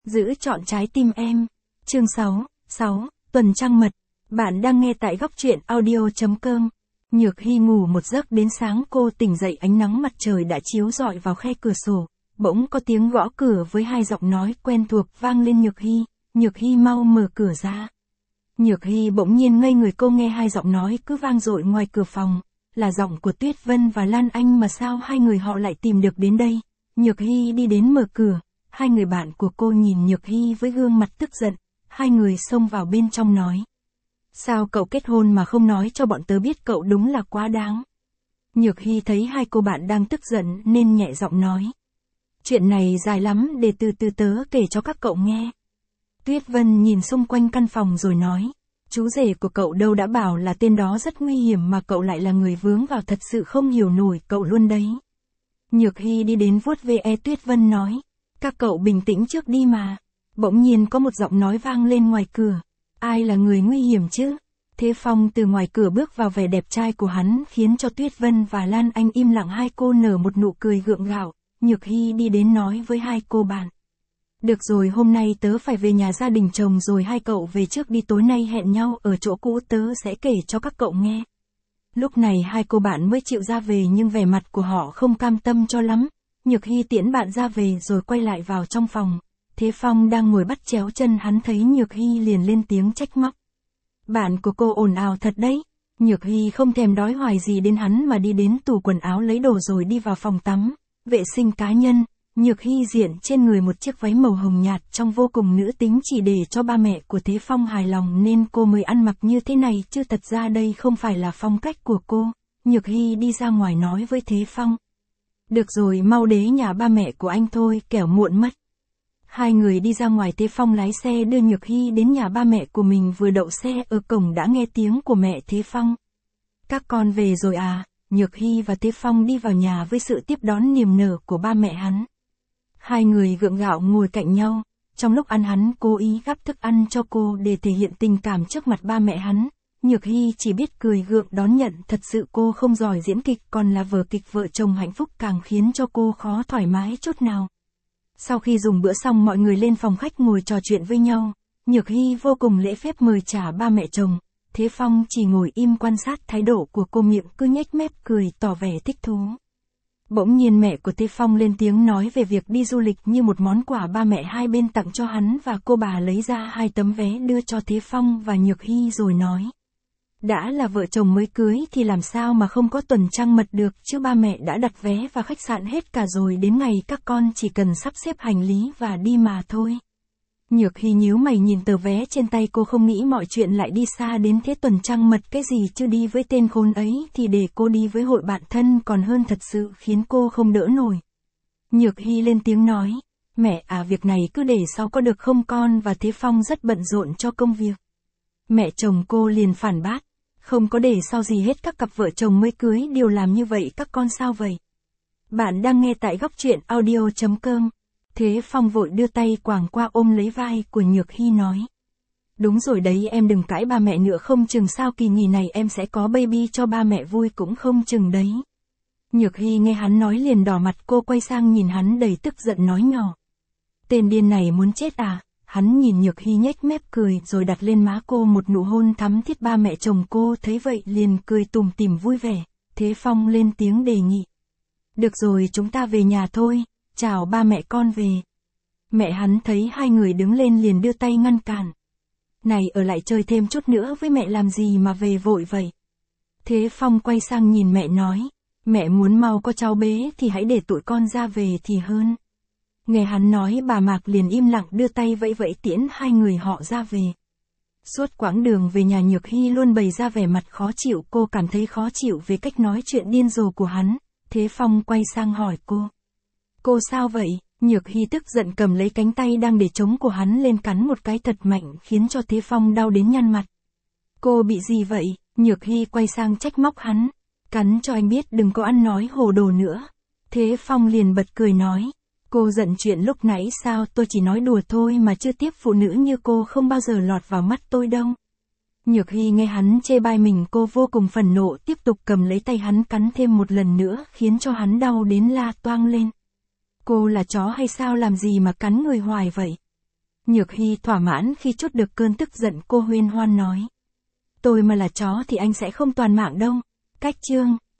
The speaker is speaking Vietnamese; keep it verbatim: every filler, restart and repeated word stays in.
Giữ trọn trái tim em. Chương sáu, sáu, tuần trăng mật. Bạn đang nghe tại góc truyện audio chấm com. Nhược Hy ngủ một giấc đến sáng cô tỉnh dậy ánh nắng mặt trời đã chiếu rọi vào khe cửa sổ. Bỗng có tiếng gõ cửa với hai giọng nói quen thuộc vang lên. Nhược Hy, Nhược Hy mau mở cửa ra. Nhược Hy bỗng nhiên ngây người, cô nghe hai giọng nói cứ vang dội ngoài cửa phòng. Là giọng của Tuyết Vân và Lan Anh mà sao hai người họ lại tìm được đến đây. Nhược Hy đi đến mở cửa. Hai người bạn của cô nhìn Nhược Hy với gương mặt tức giận. Hai người xông vào bên trong nói. Sao cậu kết hôn mà không nói cho bọn tớ biết, cậu đúng là quá đáng. Nhược Hy thấy hai cô bạn đang tức giận nên nhẹ giọng nói. Chuyện này dài lắm, để từ từ tớ kể cho các cậu nghe. Tuyết Vân nhìn xung quanh căn phòng rồi nói. Chú rể của cậu đâu đã bảo là tên đó rất nguy hiểm mà cậu lại là người vướng vào, thật sự không hiểu nổi cậu luôn đấy. Nhược Hy đi đến vuốt ve Tuyết Vân nói. Các cậu bình tĩnh trước đi mà. Bỗng nhiên có một giọng nói vang lên ngoài cửa. Ai là người nguy hiểm chứ? Thế Phong từ ngoài cửa bước vào, vẻ đẹp trai của hắn khiến cho Tuyết Vân và Lan Anh im lặng, hai cô nở một nụ cười gượng gạo. Nhược Hy đi đến nói với hai cô bạn. Được rồi, hôm nay tớ phải về nhà gia đình chồng rồi, hai cậu về trước đi, tối nay hẹn nhau ở chỗ cũ, tớ sẽ kể cho các cậu nghe. Lúc này hai cô bạn mới chịu ra về nhưng vẻ mặt của họ không cam tâm cho lắm. Nhược Hy tiễn bạn ra về rồi quay lại vào trong phòng. Thế Phong đang ngồi bắt chéo chân, hắn thấy Nhược Hy liền lên tiếng trách móc. Bạn của cô ồn ào thật đấy. Nhược Hy không thèm đói hoài gì đến hắn mà đi đến tủ quần áo lấy đồ rồi đi vào phòng tắm, vệ sinh cá nhân. Nhược Hy diện trên người một chiếc váy màu hồng nhạt trông vô cùng nữ tính, chỉ để cho ba mẹ của Thế Phong hài lòng nên cô mới ăn mặc như thế này, chứ thật ra đây không phải là phong cách của cô. Nhược Hy đi ra ngoài nói với Thế Phong. Được rồi, mau đến nhà ba mẹ của anh thôi, kẻo muộn mất. Hai người đi ra ngoài, Thế Phong lái xe đưa Nhược Hy đến nhà ba mẹ của mình, vừa đậu xe ở cổng đã nghe tiếng của mẹ Thế Phong. Các con về rồi à? Nhược Hy và Thế Phong đi vào nhà với sự tiếp đón niềm nở của ba mẹ hắn. Hai người gượng gạo ngồi cạnh nhau, trong lúc ăn hắn cố ý gắp thức ăn cho cô để thể hiện tình cảm trước mặt ba mẹ hắn. Nhược Hy chỉ biết cười gượng đón nhận, thật sự cô không giỏi diễn kịch, còn là vở kịch vợ chồng hạnh phúc càng khiến cho cô khó thoải mái chút nào. Sau khi dùng bữa xong, mọi người lên phòng khách ngồi trò chuyện với nhau. Nhược Hy vô cùng lễ phép mời trà ba mẹ chồng. Thế Phong chỉ ngồi im quan sát thái độ của cô, miệng cứ nhếch mép cười tỏ vẻ thích thú. Bỗng nhiên mẹ của Thế Phong lên tiếng nói về việc đi du lịch như một món quà ba mẹ hai bên tặng cho hắn, và cô bà lấy ra hai tấm vé đưa cho Thế Phong và Nhược Hy rồi nói. Đã là vợ chồng mới cưới thì làm sao mà không có tuần trăng mật được chứ, ba mẹ đã đặt vé và khách sạn hết cả rồi, đến ngày các con chỉ cần sắp xếp hành lý và đi mà thôi. Nhược Hy nhíu mày nhìn tờ vé trên tay, cô không nghĩ mọi chuyện lại đi xa đến thế. Tuần trăng mật cái gì chứ, đi với tên khốn ấy thì để cô đi với hội bạn thân còn hơn, thật sự khiến cô không đỡ nổi. Nhược Hy lên tiếng nói, mẹ à, việc này cứ để sau có được không con? Và Thế Phong rất bận rộn cho công việc. Mẹ chồng cô liền phản bác, không có để sau gì hết, các cặp vợ chồng mới cưới đều làm như vậy, các con sao vậy? Bạn đang nghe tại góc truyện audio chấm com. Thế Phong vội đưa tay quàng qua ôm lấy vai của Nhược Hy nói. Đúng rồi đấy, em đừng cãi ba mẹ nữa, không chừng sao kỳ nghỉ này em sẽ có baby cho ba mẹ vui cũng không chừng đấy. Nhược Hy nghe hắn nói liền đỏ mặt, cô quay sang nhìn hắn đầy tức giận nói nhỏ. Tên điên này muốn chết à? Hắn nhìn Nhược Hy nhếch mép cười rồi đặt lên má cô một nụ hôn thắm thiết. Ba mẹ chồng cô thấy vậy liền cười tủm tỉm vui vẻ. Thế Phong lên tiếng đề nghị. Được rồi, chúng ta về nhà thôi, chào ba mẹ con về. Mẹ hắn thấy hai người đứng lên liền đưa tay ngăn cản. Này, ở lại chơi thêm chút nữa với mẹ làm gì mà về vội vậy? Thế Phong quay sang nhìn mẹ nói. Mẹ muốn mau có cháu bé thì hãy để tụi con ra về thì hơn. Nghe hắn nói, bà Mạc liền im lặng đưa tay vẫy vẫy tiễn hai người họ ra về. Suốt quãng đường về nhà, Nhược Hy luôn bày ra vẻ mặt khó chịu, cô cảm thấy khó chịu về cách nói chuyện điên rồ của hắn. Thế Phong quay sang hỏi cô. Cô sao vậy? Nhược Hy tức giận cầm lấy cánh tay đang để trống của hắn lên cắn một cái thật mạnh khiến cho Thế Phong đau đến nhăn mặt. Cô bị gì vậy? Nhược Hy quay sang trách móc hắn. Cắn cho anh biết, đừng có ăn nói hồ đồ nữa. Thế Phong liền bật cười nói. Cô giận chuyện lúc nãy sao? Tôi chỉ nói đùa thôi mà, chưa tiếp phụ nữ như cô không bao giờ lọt vào mắt tôi đâu. Nhược Hy nghe hắn chê bai mình, cô vô cùng phẫn nộ, tiếp tục cầm lấy tay hắn cắn thêm một lần nữa khiến cho hắn đau đến la toang lên. Cô là chó hay sao, làm gì mà cắn người hoài vậy? Nhược Hy thỏa mãn khi trút được cơn tức giận, cô huyên hoan nói. Tôi mà là chó thì anh sẽ không toàn mạng đâu. Cách chương